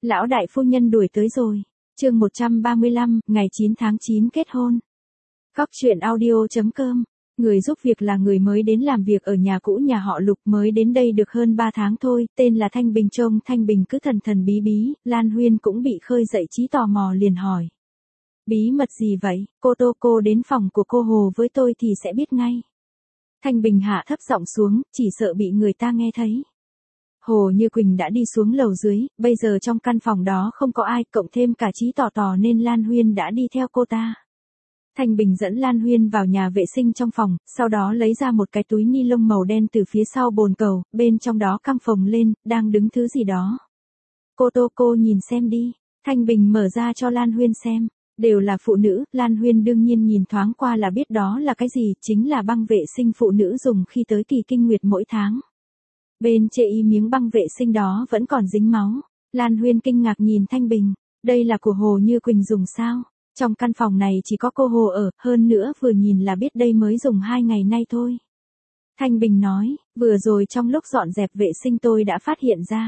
Lão đại phu nhân đuổi tới rồi. Chương 135, ngày 9 tháng 9 kết hôn. Góc truyện audio.com. Người giúp việc là người mới đến làm việc ở nhà cũ nhà họ Lục, mới đến đây được hơn 3 tháng thôi, tên là Thanh Bình. Trông Thanh Bình cứ thần thần bí bí, Lan Huyên cũng bị khơi dậy trí tò mò liền hỏi. Bí mật gì vậy? Cô đến phòng của cô Hồ với tôi thì sẽ biết ngay. Thanh Bình hạ thấp giọng xuống, chỉ sợ bị người ta nghe thấy. Hồ Như Quỳnh đã đi xuống lầu dưới, bây giờ trong căn phòng đó không có ai, cộng thêm cả Trí Tỏ nên Lan Huyên đã đi theo cô ta. Thanh Bình dẫn Lan Huyên vào nhà vệ sinh trong phòng, sau đó lấy ra một cái túi ni lông màu đen từ phía sau bồn cầu, bên trong đó căng phồng lên, đang đứng thứ gì đó. Cô nhìn xem đi. Thanh Bình mở ra cho Lan Huyên xem. Đều là phụ nữ, Lan Huyên đương nhiên nhìn thoáng qua là biết đó là cái gì, chính là băng vệ sinh phụ nữ dùng khi tới kỳ kinh nguyệt mỗi tháng. Bên trên miếng băng vệ sinh đó vẫn còn dính máu. Lan Huyên kinh ngạc nhìn Thanh Bình. Đây là của Hồ Như Quỳnh dùng sao? Trong căn phòng này chỉ có cô Hồ ở, hơn nữa vừa nhìn là biết đây mới dùng 2 ngày nay thôi. Thanh Bình nói, vừa rồi trong lúc dọn dẹp vệ sinh tôi đã phát hiện ra.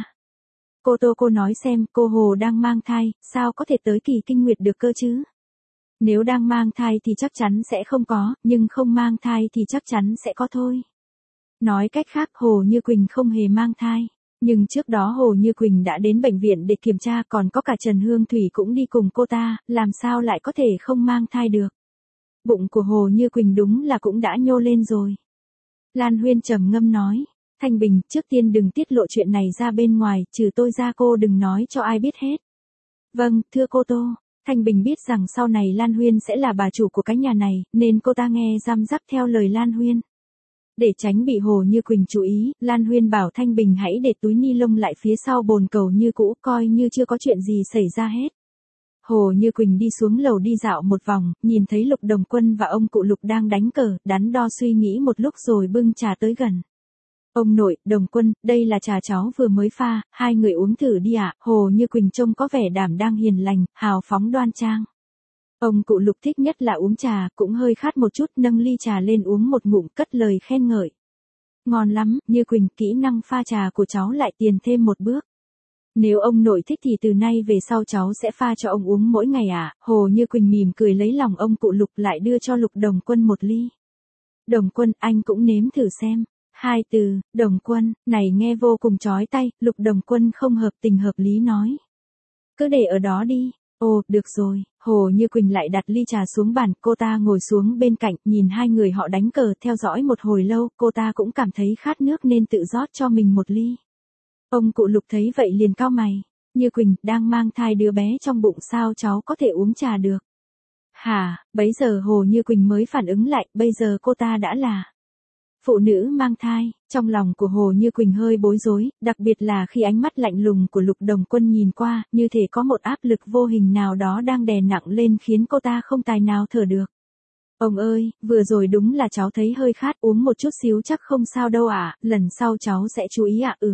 Cô nói xem, cô Hồ đang mang thai, sao có thể tới kỳ kinh nguyệt được cơ chứ? Nếu đang mang thai thì chắc chắn sẽ không có, nhưng không mang thai thì chắc chắn sẽ có thôi. Nói cách khác Hồ Như Quỳnh không hề mang thai. Nhưng trước đó Hồ Như Quỳnh đã đến bệnh viện để kiểm tra, còn có cả Trần Hương Thủy cũng đi cùng cô ta, làm sao lại có thể không mang thai được. Bụng của Hồ Như Quỳnh đúng là cũng đã nhô lên rồi. Lan Huyên trầm ngâm nói, Thanh Bình, trước tiên đừng tiết lộ chuyện này ra bên ngoài, trừ tôi ra cô đừng nói cho ai biết hết. Vâng, thưa cô Tô. Thanh Bình biết rằng sau này Lan Huyên sẽ là bà chủ của cái nhà này, nên cô ta nghe răm rắp theo lời Lan Huyên. Để tránh bị Hồ Như Quỳnh chú ý, Lan Huyên bảo Thanh Bình hãy để túi ni lông lại phía sau bồn cầu như cũ, coi như chưa có chuyện gì xảy ra hết. Hồ Như Quỳnh đi xuống lầu đi dạo một vòng, nhìn thấy Lục Đồng Quân và ông cụ Lục đang đánh cờ, đắn đo suy nghĩ một lúc rồi bưng trà tới gần. Ông nội, Đồng Quân, đây là trà cháu vừa mới pha, hai người uống thử đi ạ. Hồ Như Quỳnh trông có vẻ đảm đang hiền lành, hào phóng đoan trang. Ông cụ Lục thích nhất là uống trà, cũng hơi khát một chút, nâng ly trà lên uống một ngụm, cất lời khen ngợi. Ngon lắm, Như Quỳnh, kỹ năng pha trà của cháu lại tiền thêm một bước. Nếu ông nội thích thì từ nay về sau cháu sẽ pha cho ông uống mỗi ngày ạ. Hồ Như Quỳnh mỉm cười lấy lòng ông cụ Lục, lại đưa cho Lục Đồng Quân một ly. Đồng Quân, anh cũng nếm thử xem. Hai từ, Đồng Quân, này nghe vô cùng chói tai. Lục Đồng Quân không hợp tình hợp lý nói. Cứ để ở đó đi. Ồ, được rồi. Hồ Như Quỳnh lại đặt ly trà xuống bàn, cô ta ngồi xuống bên cạnh, nhìn hai người họ đánh cờ, theo dõi một hồi lâu, cô ta cũng cảm thấy khát nước nên tự rót cho mình một ly. Ông cụ Lục thấy vậy liền cau mày. Như Quỳnh, đang mang thai đứa bé trong bụng sao cháu có thể uống trà được? Hả, bấy giờ Hồ Như Quỳnh mới phản ứng lại, bây giờ cô ta đã là phụ nữ mang thai. Trong lòng của Hồ Như Quỳnh hơi bối rối, đặc biệt là khi ánh mắt lạnh lùng của Lục Đồng Quân nhìn qua, như thể có một áp lực vô hình nào đó đang đè nặng lên khiến cô ta không tài nào thở được. Ông ơi, vừa rồi đúng là cháu thấy hơi khát, uống một chút xíu chắc không sao đâu ạ, lần sau cháu sẽ chú ý ạ.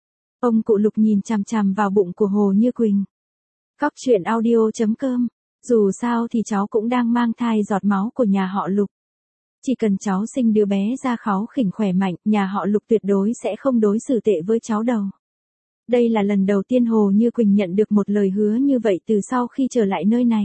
Ông cụ Lục nhìn chằm chằm vào bụng của Hồ Như Quỳnh. Góc truyện audio.com. Dù sao thì cháu cũng đang mang thai giọt máu của nhà họ Lục. Chỉ cần cháu sinh đứa bé ra kháu khỉnh khỏe mạnh, nhà họ Lục tuyệt đối sẽ không đối xử tệ với cháu đâu. Đây là lần đầu tiên Hồ Như Quỳnh nhận được một lời hứa như vậy từ sau khi trở lại nơi này.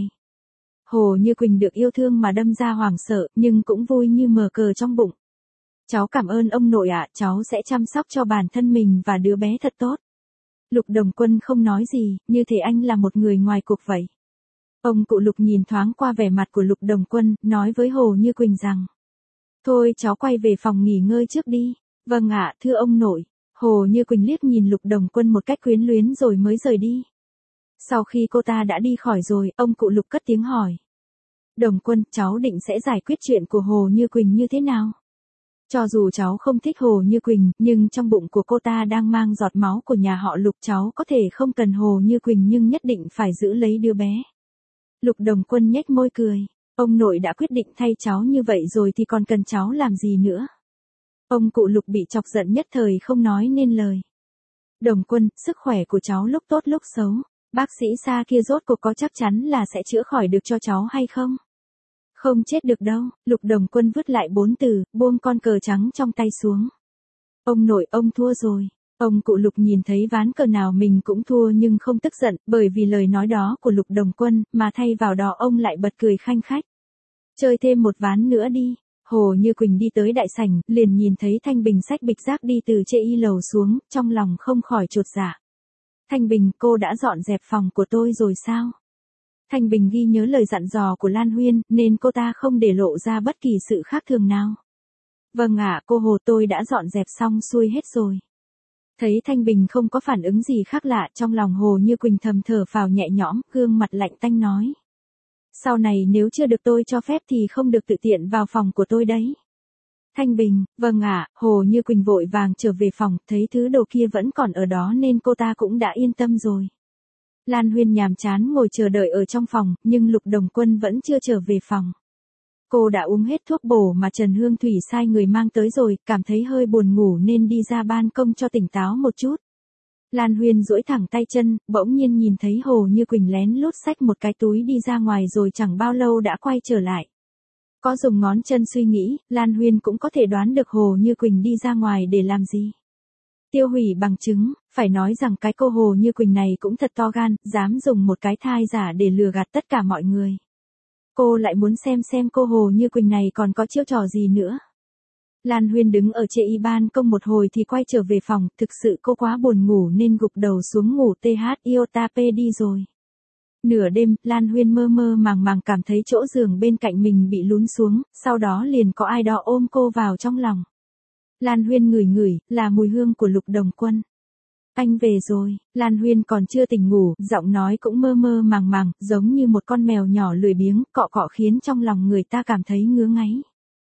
Hồ Như Quỳnh được yêu thương mà đâm ra hoảng sợ, nhưng cũng vui như mở cờ trong bụng. Cháu cảm ơn ông nội ạ, cháu sẽ chăm sóc cho bản thân mình và đứa bé thật tốt. Lục Đồng Quân không nói gì, như thể anh là một người ngoài cuộc vậy. Ông cụ Lục nhìn thoáng qua vẻ mặt của Lục Đồng Quân, nói với Hồ Như Quỳnh rằng. Thôi cháu quay về phòng nghỉ ngơi trước đi. Vâng ạ, thưa ông nội. Hồ Như Quỳnh liếc nhìn Lục Đồng Quân một cách quyến luyến rồi mới rời đi. Sau khi cô ta đã đi khỏi rồi, ông cụ Lục cất tiếng hỏi. Đồng Quân, cháu định sẽ giải quyết chuyện của Hồ Như Quỳnh như thế nào? Cho dù cháu không thích Hồ Như Quỳnh, nhưng trong bụng của cô ta đang mang giọt máu của nhà họ Lục, cháu có thể không cần Hồ Như Quỳnh nhưng nhất định phải giữ lấy đứa bé. Lục Đồng Quân nhếch môi cười. Ông nội đã quyết định thay cháu như vậy rồi thì còn cần cháu làm gì nữa? Ông cụ Lục bị chọc giận nhất thời không nói nên lời. Đồng Quân, sức khỏe của cháu lúc tốt lúc xấu, bác sĩ xa kia rốt cuộc có chắc chắn là sẽ chữa khỏi được cho cháu hay không? Không chết được đâu. Lục Đồng Quân vứt lại 4 từ, buông con cờ trắng trong tay xuống. Ông nội, ông thua rồi. Ông cụ Lục nhìn thấy ván cờ nào mình cũng thua nhưng không tức giận, bởi vì lời nói đó của Lục Đồng Quân, mà thay vào đó ông lại bật cười khanh khách. Chơi thêm một ván nữa đi. Hồ Như Quỳnh đi tới đại sảnh, liền nhìn thấy Thanh Bình xách bịch rác đi từ trên y lầu xuống, trong lòng không khỏi chột dạ. Thanh Bình, cô đã dọn dẹp phòng của tôi rồi sao? Thanh Bình ghi nhớ lời dặn dò của Lan Huyên, nên cô ta không để lộ ra bất kỳ sự khác thường nào. Vâng ạ, cô Hồ, tôi đã dọn dẹp xong xuôi hết rồi. Thấy Thanh Bình không có phản ứng gì khác lạ, trong lòng Hồ Như Quỳnh thầm thở phào nhẹ nhõm, gương mặt lạnh tanh nói. Sau này nếu chưa được tôi cho phép thì không được tự tiện vào phòng của tôi đấy. Thanh Bình, vâng ạ, Hồ Như Quỳnh vội vàng trở về phòng, thấy thứ đồ kia vẫn còn ở đó nên cô ta cũng đã yên tâm rồi. Lan Huyên nhàm chán ngồi chờ đợi ở trong phòng, nhưng Lục Đồng Quân vẫn chưa trở về phòng. Cô đã uống hết thuốc bổ mà Trần Hương Thủy sai người mang tới rồi, cảm thấy hơi buồn ngủ nên đi ra ban công cho tỉnh táo một chút. Lan Huyên duỗi thẳng tay chân, bỗng nhiên nhìn thấy Hồ Như Quỳnh lén lút xách một cái túi đi ra ngoài rồi chẳng bao lâu đã quay trở lại. Có dùng ngón chân suy nghĩ, Lan Huyên cũng có thể đoán được Hồ Như Quỳnh đi ra ngoài để làm gì. Tiêu hủy bằng chứng, phải nói rằng cái cô Hồ Như Quỳnh này cũng thật to gan, dám dùng một cái thai giả để lừa gạt tất cả mọi người. Cô lại muốn xem cô Hồ Như Quỳnh này còn có chiêu trò gì nữa. Lan Huyên đứng ở trên y ban công một hồi thì quay trở về phòng, thực sự cô quá buồn ngủ nên gục đầu xuống ngủ iota đi rồi. Nửa đêm, Lan Huyên mơ mơ màng cảm thấy chỗ giường bên cạnh mình bị lún xuống, sau đó liền có ai đó ôm cô vào trong lòng. Lan Huyên ngửi, là mùi hương của Lục Đồng Quân. Anh về rồi, Lan Huyên còn chưa tỉnh ngủ, giọng nói cũng mơ màng, giống như một con mèo nhỏ lười biếng, cọ khiến trong lòng người ta cảm thấy ngứa ngáy.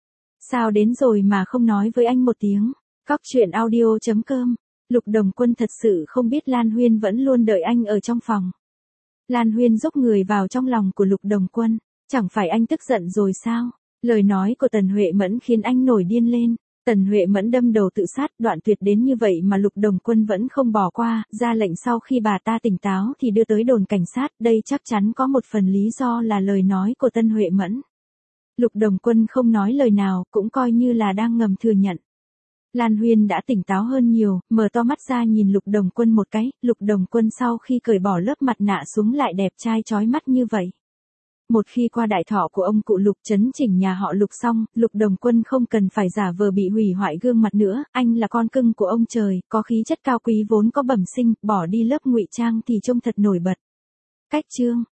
Sao đến rồi mà không nói với anh một tiếng? Cóc truyện audio.com. Lục Đồng Quân thật sự không biết Lan Huyên vẫn luôn đợi anh ở trong phòng. Lan Huyên dốc người vào trong lòng của Lục Đồng Quân. Chẳng phải anh tức giận rồi sao? Lời nói của Tần Huệ Mẫn khiến anh nổi điên lên. Tần Huệ Mẫn đâm đầu tự sát, đoạn tuyệt đến như vậy mà Lục Đồng Quân vẫn không bỏ qua, ra lệnh sau khi bà ta tỉnh táo thì đưa tới đồn cảnh sát, đây chắc chắn có một phần lý do là lời nói của Tân Huệ Mẫn. Lục Đồng Quân không nói lời nào, cũng coi như là đang ngầm thừa nhận. Lan Huyên đã tỉnh táo hơn nhiều, mở to mắt ra nhìn Lục Đồng Quân một cái, Lục Đồng Quân sau khi cởi bỏ lớp mặt nạ xuống lại đẹp trai chói mắt như vậy. Một khi qua đại thọ của ông cụ Lục chấn chỉnh nhà họ Lục xong, Lục Đồng Quân không cần phải giả vờ bị hủy hoại gương mặt nữa, anh là con cưng của ông trời, có khí chất cao quý vốn có bẩm sinh, bỏ đi lớp ngụy trang thì trông thật nổi bật. Cách chương